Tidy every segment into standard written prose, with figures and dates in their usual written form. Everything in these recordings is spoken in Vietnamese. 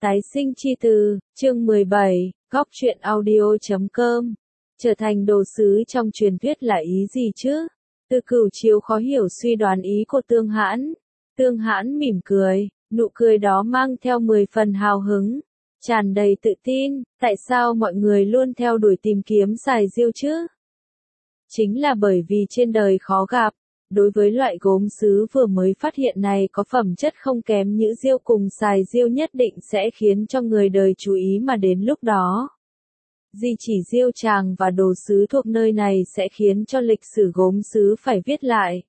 Tái sinh chi từ, chương 17, góc truyện audio.com. Trở thành đồ sứ trong truyền thuyết là ý gì chứ? Từ Cửu Chiếu khó hiểu suy đoán ý của Tương Hãn. Tương Hãn mỉm cười, nụ cười đó mang theo 10 phần hào hứng, tràn đầy tự tin. Tại sao mọi người luôn theo đuổi tìm kiếm xài diêu chứ? Chính là bởi vì trên đời khó gặp. Đối với loại gốm sứ vừa mới phát hiện này có phẩm chất không kém nhữ diêu cùng xài diêu nhất định sẽ khiến cho người đời chú ý mà đến lúc đó. Di chỉ diêu tràng và đồ sứ thuộc nơi này sẽ khiến cho lịch sử gốm sứ phải viết lại.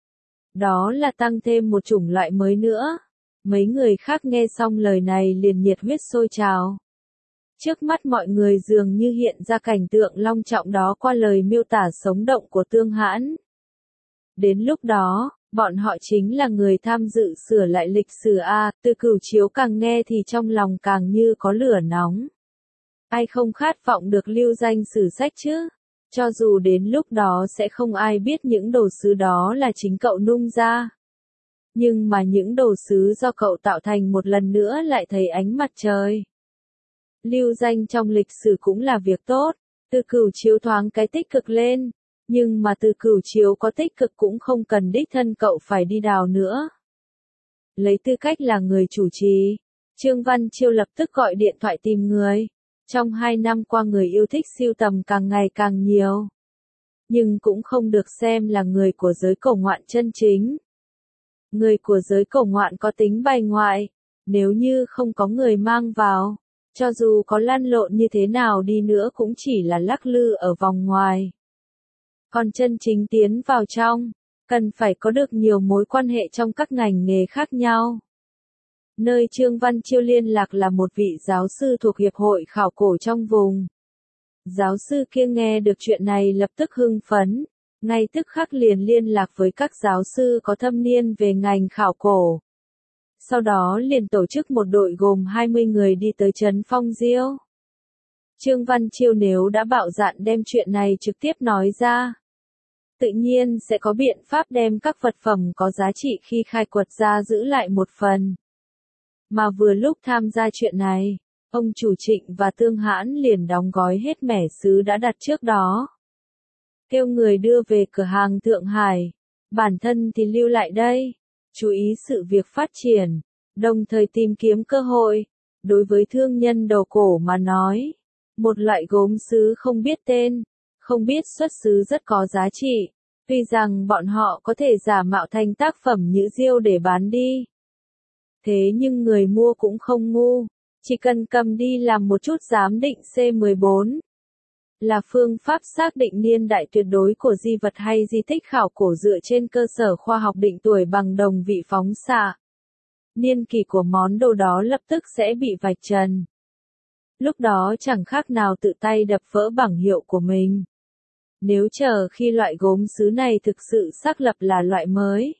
Đó là tăng thêm một chủng loại mới nữa. Mấy người khác nghe xong lời này liền nhiệt huyết sôi trào. Trước mắt mọi người dường như hiện ra cảnh tượng long trọng đó qua lời miêu tả sống động của Tương Hãn. Đến lúc đó, bọn họ chính là người tham dự sửa lại lịch sử a. Từ Cửu Chiếu càng nghe thì trong lòng càng như có lửa nóng. Ai không khát vọng được lưu danh sử sách chứ? Cho dù đến lúc đó sẽ không ai biết những đồ sứ đó là chính cậu nung ra. Nhưng mà những đồ sứ do cậu tạo thành một lần nữa lại thấy ánh mặt trời. Lưu danh trong lịch sử cũng là việc tốt. Từ Cửu Chiếu thoáng cái tích cực lên. Nhưng mà Từ Cửu Chiếu có tích cực cũng không cần đích thân cậu phải đi đào nữa. Lấy tư cách là người chủ trì, Trương Văn Chiêu lập tức gọi điện thoại tìm người. Trong 2 năm qua người yêu thích sưu tầm càng ngày càng nhiều. Nhưng cũng không được xem là người của giới cổ ngoạn chân chính. Người của giới cổ ngoạn có tính bài ngoại. Nếu như không có người mang vào, cho dù có lăn lộn như thế nào đi nữa cũng chỉ là lắc lư ở vòng ngoài. Còn chân chính tiến vào trong, cần phải có được nhiều mối quan hệ trong các ngành nghề khác nhau. Nơi Trương Văn Chiêu liên lạc là một vị giáo sư thuộc Hiệp hội Khảo cổ trong vùng. Giáo sư kia nghe được chuyện này lập tức hưng phấn, ngay tức khắc liền liên lạc với các giáo sư có thâm niên về ngành khảo cổ. Sau đó liền tổ chức một đội gồm 20 người đi tới trấn Phong Diêu. Trương Văn Chiêu nếu đã bạo dạn đem chuyện này trực tiếp nói ra, tự nhiên sẽ có biện pháp đem các vật phẩm có giá trị khi khai quật ra giữ lại một phần. Mà vừa lúc tham gia chuyện này, ông chủ Trịnh và Tương Hãn liền đóng gói hết mẻ sứ đã đặt trước đó. Kêu người đưa về cửa hàng Thượng Hải, bản thân thì lưu lại đây, chú ý sự việc phát triển, đồng thời tìm kiếm cơ hội. Đối với thương nhân đồ cổ mà nói, một loại gốm sứ không biết tên, không biết xuất xứ rất có giá trị, tuy rằng bọn họ có thể giả mạo thành tác phẩm nhữ diêu để bán đi. Thế nhưng người mua cũng không ngu, chỉ cần cầm đi làm một chút giám định C14, là phương pháp xác định niên đại tuyệt đối của di vật hay di tích khảo cổ dựa trên cơ sở khoa học định tuổi bằng đồng vị phóng xạ. Niên kỷ của món đồ đó lập tức sẽ bị vạch trần. Lúc đó chẳng khác nào tự tay đập vỡ bảng hiệu của mình. Nếu chờ khi loại gốm sứ này thực sự xác lập là loại mới,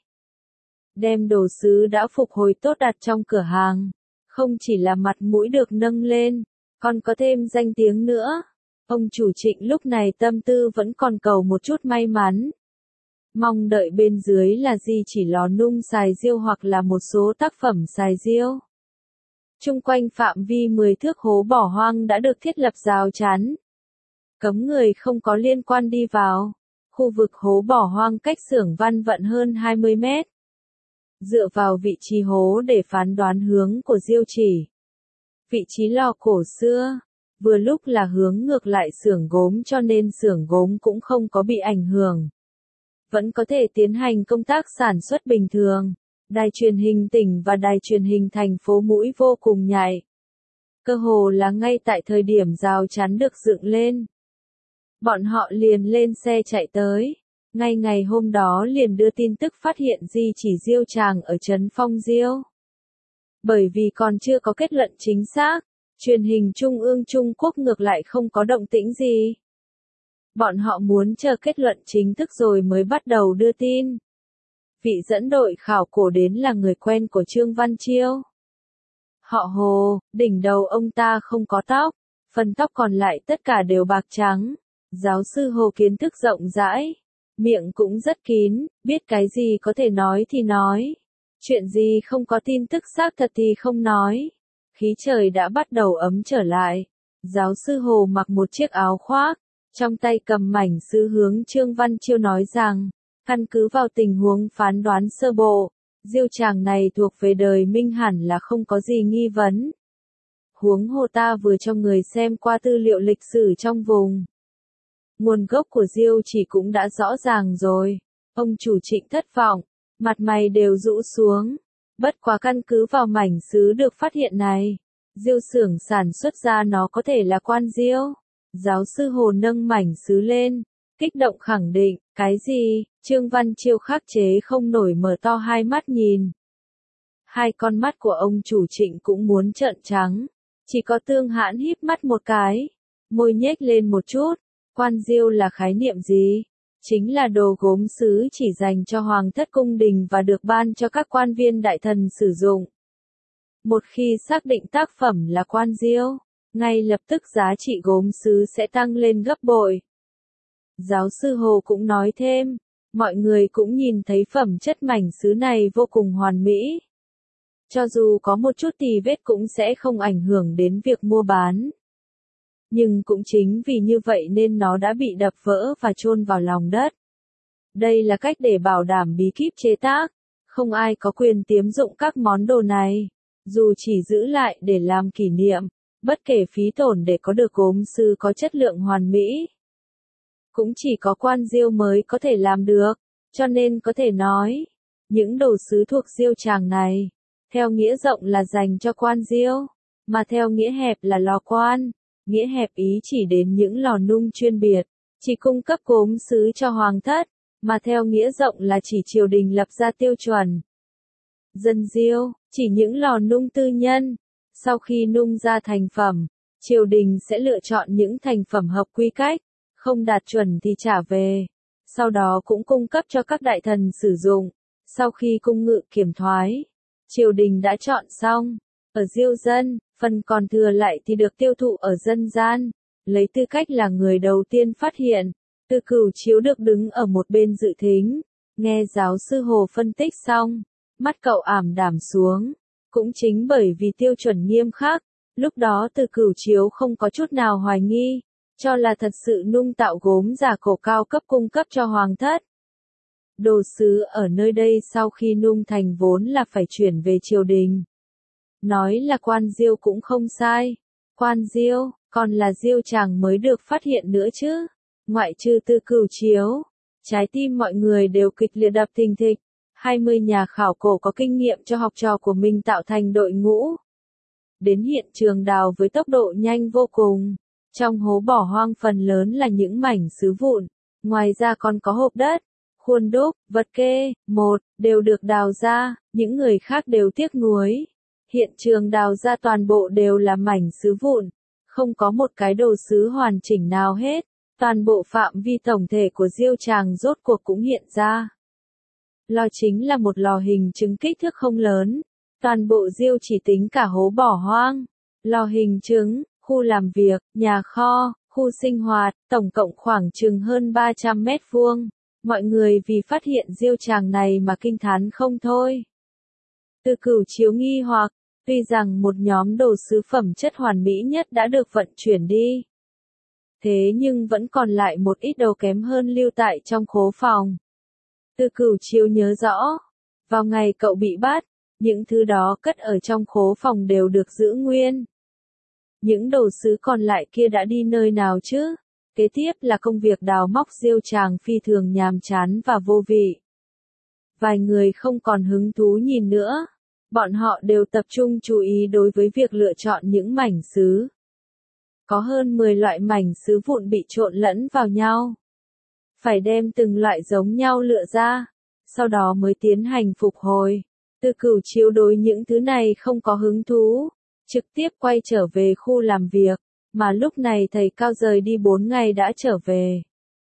đem đồ sứ đã phục hồi tốt đặt trong cửa hàng, không chỉ là mặt mũi được nâng lên, còn có thêm danh tiếng nữa. Ông chủ Trịnh lúc này tâm tư vẫn còn cầu một chút may mắn. Mong đợi bên dưới là gì chỉ lò nung xài diêu hoặc là một số tác phẩm xài diêu. Chung quanh phạm vi 10 thước hố bỏ hoang đã được thiết lập rào chắn, cấm người không có liên quan đi vào. Khu vực hố bỏ hoang cách xưởng Văn Vận hơn 20 mét. Dựa vào vị trí hố để phán đoán hướng của diêu chỉ, vị trí lò cổ xưa, vừa lúc là hướng ngược lại xưởng gốm cho nên xưởng gốm cũng không có bị ảnh hưởng. Vẫn có thể tiến hành công tác sản xuất bình thường. Đài truyền hình tỉnh và đài truyền hình thành phố mũi vô cùng nhạy. Cơ hồ là ngay tại thời điểm rào chắn được dựng lên, bọn họ liền lên xe chạy tới. Ngay ngày hôm đó liền đưa tin tức phát hiện di chỉ diêu tràng ở trấn Phong Diêu. Bởi vì còn chưa có kết luận chính xác, truyền hình Trung ương Trung Quốc ngược lại không có động tĩnh gì. Bọn họ muốn chờ kết luận chính thức rồi mới bắt đầu đưa tin. Vị dẫn đội khảo cổ đến là người quen của Trương Văn Chiêu. Họ Hồ, đỉnh đầu ông ta không có tóc, phần tóc còn lại tất cả đều bạc trắng. Giáo sư Hồ kiến thức rộng rãi, miệng cũng rất kín, biết cái gì có thể nói thì nói. Chuyện gì không có tin tức xác thật thì không nói. Khí trời đã bắt đầu ấm trở lại. Giáo sư Hồ mặc một chiếc áo khoác, trong tay cầm mảnh sứ hướng Trương Văn Chiêu nói rằng, căn cứ vào tình huống phán đoán sơ bộ, Diêu chàng này thuộc về đời Minh hẳn là không có gì nghi vấn. Huống hồ ta vừa cho người xem qua tư liệu lịch sử trong vùng. Nguồn gốc của Diêu chỉ cũng đã rõ ràng rồi. Ông chủ Trịnh thất vọng, mặt mày đều rũ xuống. Bất quá căn cứ vào mảnh sứ được phát hiện này, Diêu xưởng sản xuất ra nó có thể là quan Diêu. Giáo sư Hồ nâng mảnh sứ lên, kích động khẳng định, cái gì? Trương Văn Chiêu khắc chế không nổi mở to hai mắt nhìn. Hai con mắt của ông chủ Trịnh cũng muốn trợn trắng, chỉ có Tương Hãn híp mắt một cái, môi nhếch lên một chút. Quan Diêu là khái niệm gì? Chính là đồ gốm sứ chỉ dành cho hoàng thất cung đình và được ban cho các quan viên đại thần sử dụng. Một khi xác định tác phẩm là quan Diêu, ngay lập tức giá trị gốm sứ sẽ tăng lên gấp bội. Giáo sư Hồ cũng nói thêm, mọi người cũng nhìn thấy phẩm chất mảnh sứ này vô cùng hoàn mỹ. Cho dù có một chút tì vết cũng sẽ không ảnh hưởng đến việc mua bán. Nhưng cũng chính vì như vậy nên nó đã bị đập vỡ và chôn vào lòng đất. Đây là cách để bảo đảm bí kíp chế tác. Không ai có quyền tiếm dụng các món đồ này, dù chỉ giữ lại để làm kỷ niệm, bất kể phí tổn để có được gốm sứ có chất lượng hoàn mỹ. Cũng chỉ có quan Diêu mới có thể làm được, cho nên có thể nói, những đồ sứ thuộc Diêu chàng này, theo nghĩa rộng là dành cho quan Diêu, mà theo nghĩa hẹp là lò quan. Nghĩa hẹp ý chỉ đến những lò nung chuyên biệt, chỉ cung cấp gốm sứ cho hoàng thất, mà theo nghĩa rộng là chỉ triều đình lập ra tiêu chuẩn. Dân Diêu, chỉ những lò nung tư nhân. Sau khi nung ra thành phẩm, triều đình sẽ lựa chọn những thành phẩm hợp quy cách, không đạt chuẩn thì trả về. Sau đó cũng cung cấp cho các đại thần sử dụng. Sau khi cung ngự kiểm thoái, triều đình đã chọn xong. Ở Diêu dân, phần còn thừa lại thì được tiêu thụ ở dân gian. Lấy tư cách là người đầu tiên phát hiện, Từ Cửu Chiếu được đứng ở một bên dự thính. Nghe giáo sư Hồ phân tích xong, mắt cậu ảm đạm xuống. Cũng chính bởi vì tiêu chuẩn nghiêm khắc, lúc đó Từ Cửu Chiếu không có chút nào hoài nghi, cho là thật sự nung tạo gốm giả cổ cao cấp cung cấp cho hoàng thất. Đồ sứ ở nơi đây sau khi nung thành vốn là phải chuyển về triều đình. Nói là quan Diêu cũng không sai. Quan Diêu, còn là Diêu chàng mới được phát hiện nữa chứ. Ngoại trừ Từ Cửu Chiếu, trái tim mọi người đều kịch liệt đập thình thịch. 20 nhà khảo cổ có kinh nghiệm cho học trò của mình tạo thành đội ngũ. Đến hiện trường đào với tốc độ nhanh vô cùng. Trong hố bỏ hoang phần lớn là những mảnh sứ vụn. Ngoài ra còn có hộp đất, khuôn đúc, vật kê, đều được đào ra. Những người khác đều tiếc nuối. Hiện trường đào ra toàn bộ đều là mảnh sứ vụn, không có một cái đồ sứ hoàn chỉnh nào hết. Toàn bộ phạm vi tổng thể của Diêu chàng rốt cuộc cũng hiện ra. Lò chính là một lò hình trứng kích thước không lớn. Toàn bộ Diêu chỉ tính cả hố bỏ hoang. Lò hình trứng, khu làm việc, nhà kho, khu sinh hoạt, tổng cộng khoảng chừng hơn 300 mét vuông. Mọi người vì phát hiện Diêu chàng này mà kinh thán không thôi. Từ Cửu Chiếu nghi hoặc, tuy rằng một nhóm đồ sứ phẩm chất hoàn mỹ nhất đã được vận chuyển đi. Thế nhưng vẫn còn lại một ít đồ kém hơn lưu tại trong khố phòng. Từ Cửu Chiếu nhớ rõ, vào ngày cậu bị bắt, những thứ đó cất ở trong khố phòng đều được giữ nguyên. Những đồ sứ còn lại kia đã đi nơi nào chứ? Kế tiếp là công việc đào móc Diêu chàng phi thường nhàm chán và vô vị. Vài người không còn hứng thú nhìn nữa. Bọn họ đều tập trung chú ý đối với việc lựa chọn những mảnh sứ. Có hơn 10 loại mảnh sứ vụn bị trộn lẫn vào nhau. Phải đem từng loại giống nhau lựa ra, sau đó mới tiến hành phục hồi. Từ Cửu Chiếu đối những thứ này không có hứng thú, trực tiếp quay trở về khu làm việc, mà lúc này thầy Cao rời đi 4 ngày đã trở về.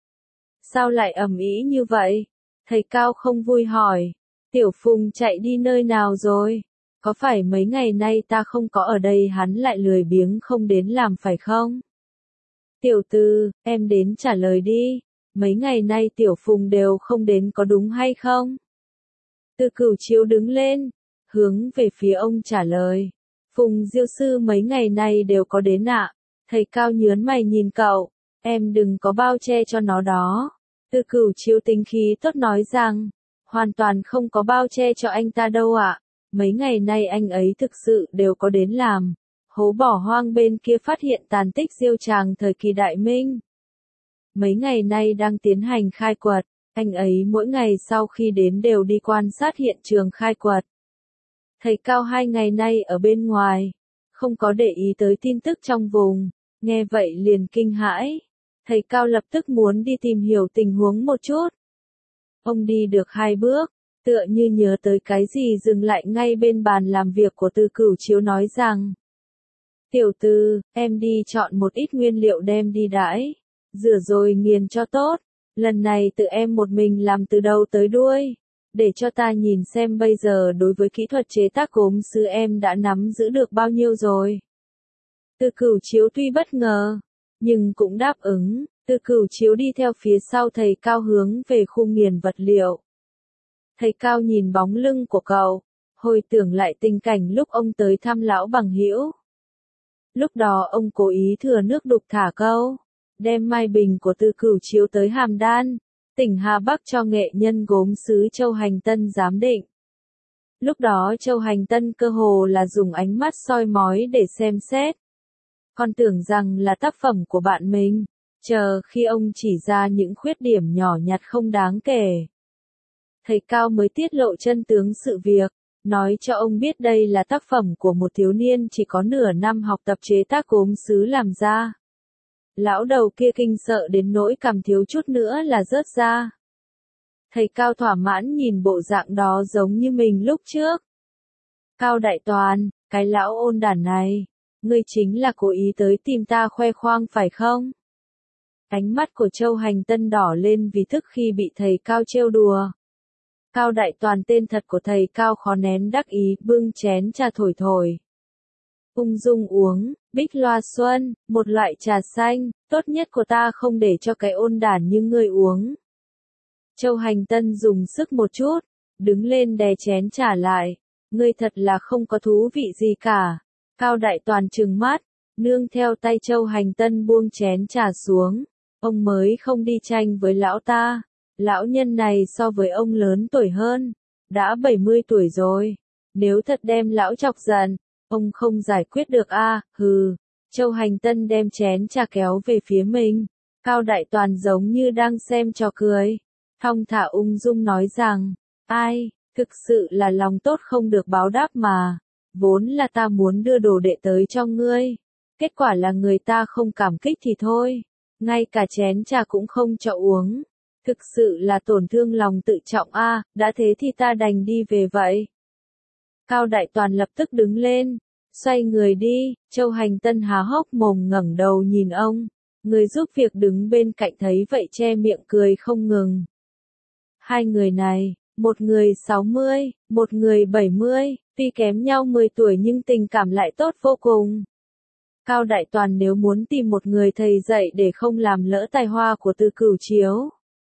Sao lại ầm ĩ như vậy? Thầy Cao không vui hỏi. Tiểu Phùng chạy đi nơi nào rồi? Có phải mấy ngày nay ta không có ở đây hắn lại lười biếng không đến làm phải không? Tiểu Tư, em đến trả lời đi. Mấy ngày nay Tiểu Phùng đều không đến có đúng hay không? Từ Cửu Chiếu đứng lên, hướng về phía ông trả lời. Phùng Diêu sư mấy ngày nay đều có đến ạ. Thầy Cao nhớn mày nhìn cậu, em đừng có bao che cho nó đó. Tư Cửu Chiếu tính khí tốt nói rằng, hoàn toàn không có bao che cho anh ta đâu ạ. Mấy ngày nay anh ấy thực sự đều có đến làm. Hố bỏ hoang bên kia phát hiện tàn tích diêu tràng thời kỳ Đại Minh. Mấy ngày nay đang tiến hành khai quật, anh ấy mỗi ngày sau khi đến đều đi quan sát hiện trường khai quật. Thầy Cao 2 ngày nay ở bên ngoài, không có để ý tới tin tức trong vùng, nghe vậy liền kinh hãi. Thầy Cao lập tức muốn đi tìm hiểu tình huống một chút. Ông đi được 2 bước, tựa như nhớ tới cái gì dừng lại ngay bên bàn làm việc của Tư Cửu Chiếu nói rằng: Tiểu Tư, em đi chọn một ít nguyên liệu đem đi đãi, rửa rồi nghiền cho tốt, lần này tự em một mình làm từ đầu tới đuôi, để cho ta nhìn xem bây giờ đối với kỹ thuật chế tác gốm sứ em đã nắm giữ được bao nhiêu rồi. Tư Cửu Chiếu tuy bất ngờ, nhưng cũng đáp ứng. Tư Cửu Chiếu đi theo phía sau thầy Cao hướng về khu nghiền vật liệu. Thầy Cao nhìn bóng lưng của cậu, hồi tưởng lại tình cảnh lúc ông tới thăm lão bằng hữu. Lúc đó ông cố ý thừa nước đục thả câu, đem mai bình của Tư Cửu Chiếu tới Hàm Đan, tỉnh Hà Bắc cho nghệ nhân gốm sứ Châu Hành Tân giám định. Lúc đó Châu Hành Tân cơ hồ là dùng ánh mắt soi mói để xem xét. Còn tưởng rằng là tác phẩm của bạn mình, chờ khi ông chỉ ra những khuyết điểm nhỏ nhặt không đáng kể. Thầy Cao mới tiết lộ chân tướng sự việc, nói cho ông biết đây là tác phẩm của một thiếu niên chỉ có nửa năm học tập chế tác gốm sứ làm ra. Lão đầu kia kinh sợ đến nỗi cằm thiếu chút nữa là rớt ra. Thầy Cao thỏa mãn nhìn bộ dạng đó giống như mình lúc trước. Cao Đại Toàn, cái lão ôn đản này, ngươi chính là cố ý tới tìm ta khoe khoang phải không? Ánh mắt của Châu Hành Tân đỏ lên vì tức khi bị thầy Cao trêu đùa. Cao Đại Toàn tên thật của thầy Cao khó nén đắc ý, bưng chén trà thổi thổi. Ung dung uống, Bích Loa Xuân, một loại trà xanh, tốt nhất của ta không để cho cái ôn đản như ngươi uống. Châu Hành Tân dùng sức một chút, đứng lên đè chén trà lại, ngươi thật là không có thú vị gì cả. Cao Đại Toàn trừng mắt, nương theo tay Châu Hành Tân buông chén trà xuống, ông mới không đi tranh với lão ta. Lão nhân này so với ông lớn tuổi hơn, đã 70 tuổi rồi. Nếu thật đem lão chọc giận, ông không giải quyết được a, hừ. Châu Hành Tân đem chén trà kéo về phía mình. Cao Đại Toàn giống như đang xem trò cười. Thong thả ung dung nói rằng, ai, thực sự là lòng tốt không được báo đáp mà. Vốn là ta muốn đưa đồ đệ tới cho ngươi. Kết quả là người ta không cảm kích thì thôi. Ngay cả chén trà cũng không cho uống. Thực sự là tổn thương lòng tự trọng a, đã thế thì ta đành đi về vậy. Cao Đại Toàn lập tức đứng lên, xoay người đi. Châu Hành Tân há hốc mồm ngẩng đầu nhìn ông. Người giúp việc đứng bên cạnh thấy vậy che miệng cười không ngừng. Hai người này, một người 60, một người 70, tuy kém nhau 10 tuổi nhưng tình cảm lại tốt vô cùng. Cao Đại Toàn nếu muốn tìm một người thầy dạy để không làm lỡ tài hoa của Tư Cửu Chiếu,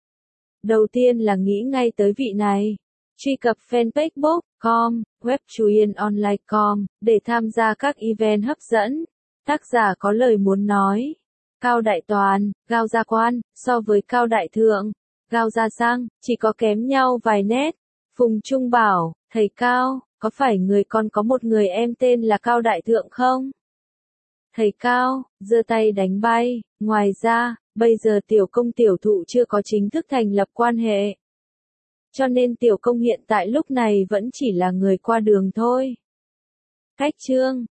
đầu tiên là nghĩ ngay tới vị này. Truy cập fanpage book.com, web chuyenonline.com, để tham gia các event hấp dẫn. Tác giả có lời muốn nói. Cao Đại Toàn, Gao Gia Quan, so với Cao Đại Thượng, Gao Gia Sang, chỉ có kém nhau vài nét. Phùng Trung bảo, thầy Cao, có phải người con có một người em tên là Cao Đại Thượng không? Thầy Cao, giơ tay đánh bay, ngoài ra, bây giờ tiểu công tiểu thụ chưa có chính thức thành lập quan hệ. Cho nên tiểu công hiện tại lúc này vẫn chỉ là người qua đường thôi. Cách chương